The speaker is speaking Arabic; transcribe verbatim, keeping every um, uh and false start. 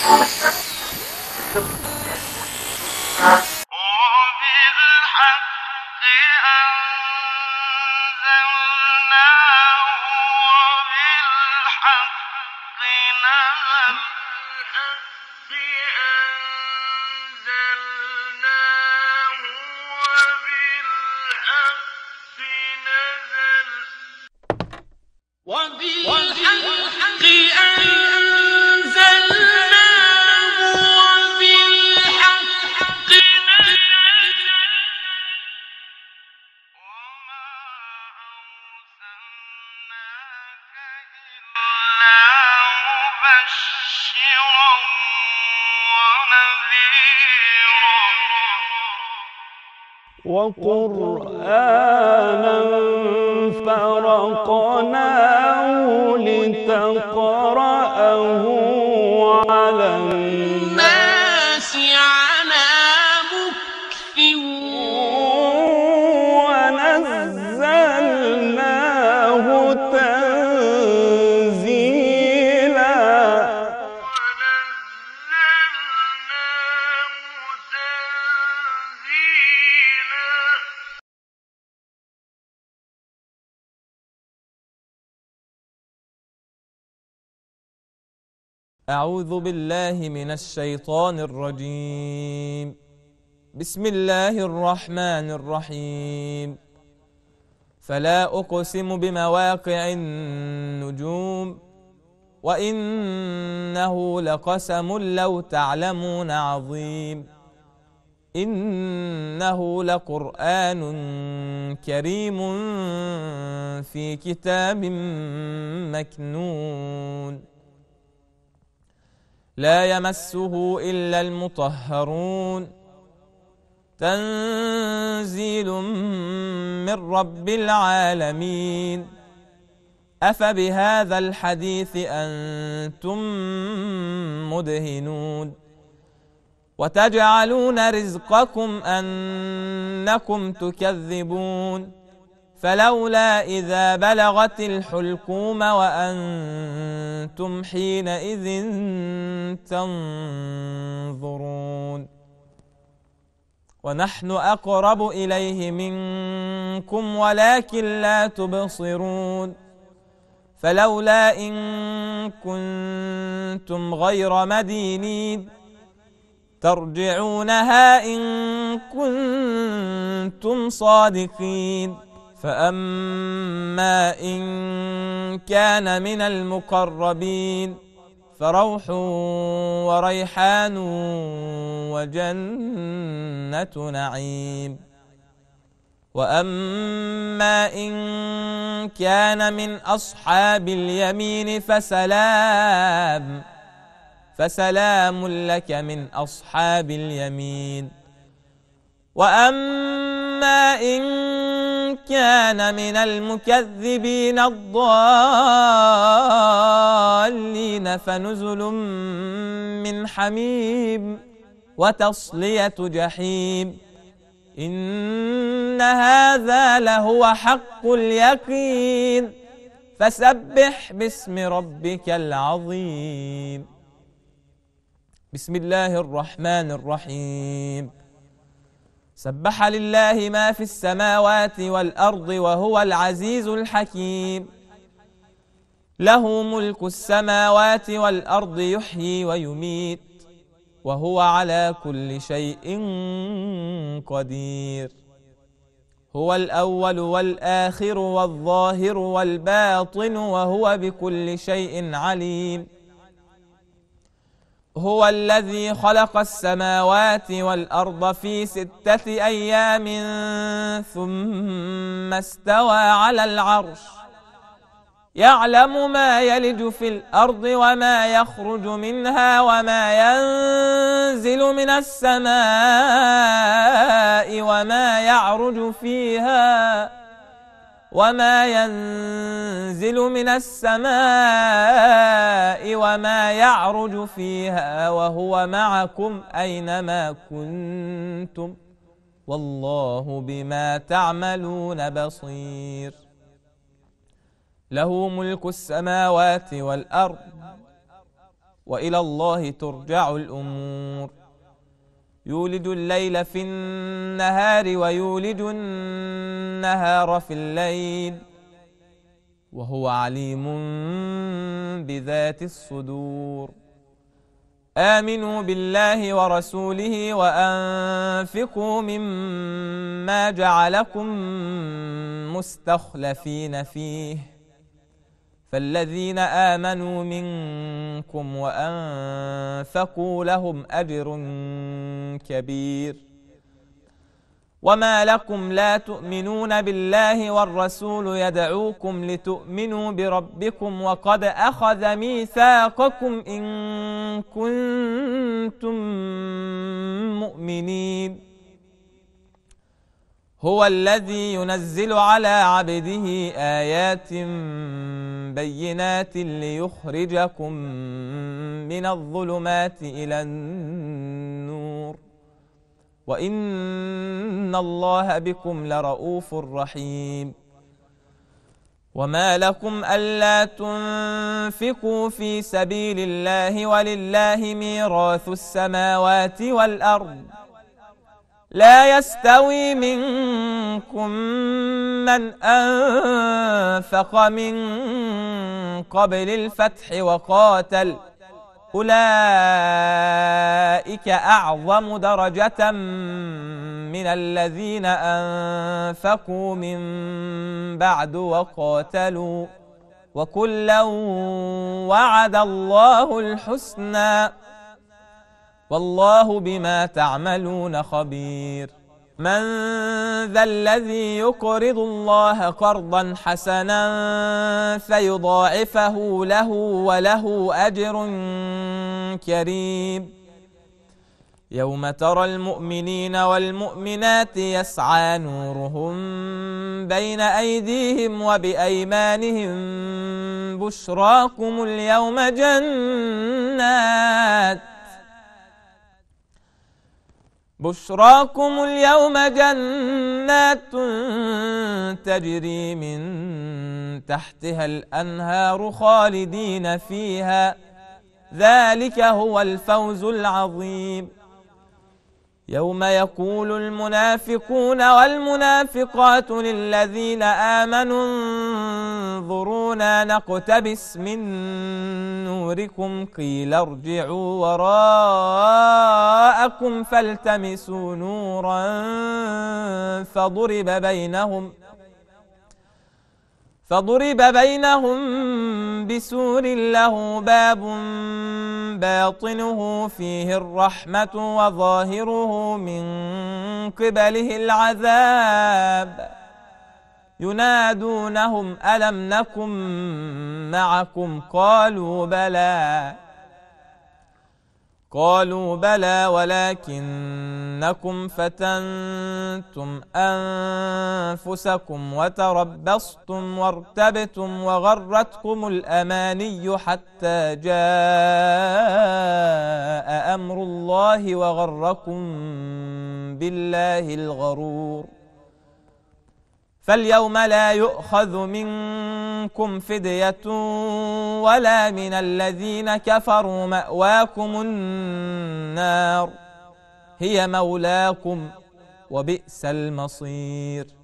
وقرآنا فرقناه لتقرأه على الناس على مكث ونزلناه تنزيلا. أعوذ بالله من الشيطان الرجيم. بسم الله الرحمن الرحيم. فلا أقسم بمواقع النجوم وإنه لقسم لو تعلمون عظيم. إنه لقرآن كريم في كتاب مكنون لا يمسه إلا المطهرون تنزيل من رب العالمين. أفبهذا الحديث أنتم مدهنون وتجعلون رزقكم أنكم تكذبون. فلولا إذا بلغت الحلقوم وأنتم حينئذ تنظرون ونحن أقرب إليه منكم ولكن لا تبصرون. فلولا إن كنتم غير مدينين ترجعونها إن كنتم صادقين. فأما إن كان من المقربين فروح وريحان وجنة نعيم. وأما إن كان من أصحاب اليمين فسلام فسلام لك من أصحاب اليمين. وأما إن كان من المكذبين الضالين فنزل من حميم وتصلية جحيم. إن هذا لهو حق اليقين. فسبح باسم ربك العظيم. بسم الله الرحمن الرحيم. سبح لله ما في السماوات والأرض وهو العزيز الحكيم. له ملك السماوات والأرض يحيي ويميت وهو على كل شيء قدير. هو الأول والآخر والظاهر والباطن وهو بكل شيء عليم. هو الذي خلق السماوات والأرض في ستة أيام ثم استوى على العرش يعلم ما يلج في الأرض وما يخرج منها وما ينزل من السماء وما يعرج فيها وما ينزل من السماء وما يعرج فيها وهو معكم أينما كنتم والله بما تعملون بصير. له ملك السماوات والأرض وإلى الله ترجع الأمور. يولج الليل في النهار ويولج النهار في الليل وهو عليم بذات الصدور. آمنوا بالله ورسوله وأنفقوا مما جعلكم مستخلفين فيه، فالذين آمنوا منكم وأنفقوا لهم أجر كبير. وما لكم لا تؤمنون بالله والرسول يدعوكم لتؤمنوا بربكم وقد أخذ ميثاقكم إن كنتم مؤمنين. هو الذي ينزل على عبده آيات بينات ليخرجكم من الظلمات إلى النور وإن الله بكم لرؤوف رحيم. وما لكم ألا تنفقوا في سبيل الله ولله ميراث السماوات والأرض لا يستوي منكم من أنفق من قبل الفتح وقاتل أولئك أعظم درجة من الذين أنفقوا من بعد وقاتلوا وكلا وعد الله الحسنى والله بما تعملون خبير. من ذا الذي يقرض الله قرضا حسنا فيضاعفه له وله أجر كريم. يوم ترى المؤمنين والمؤمنات يسعى نورهم بين أيديهم وبأيمانهم بشراكم اليوم جنات بشراكم اليوم جنات تجري من تحتها الأنهار خالدين فيها ذلك هو الفوز العظيم. يوم يقول المنافقون والمنافقات للذين آمنوا انظرونا نقتبس من نوركم قيل ارجعوا وراءكم فالتمسوا نورا فضرب بينهم فضرب بينهم بسور له باب باطنه فيه الرحمة وظاهره من قبله العذاب ينادونهم ألم نكن معكم قالوا بلى قالوا بلى ولكنكم فتنتم أنفسكم وتربصتم وارتبتم وغرتكم الأماني حتى جاء أمر الله وغركم بالله الغرور. فاليوم لا يؤخذ منكم فدية ولا من الذين كفروا مأواكم النار هي مولاكم وبئس المصير.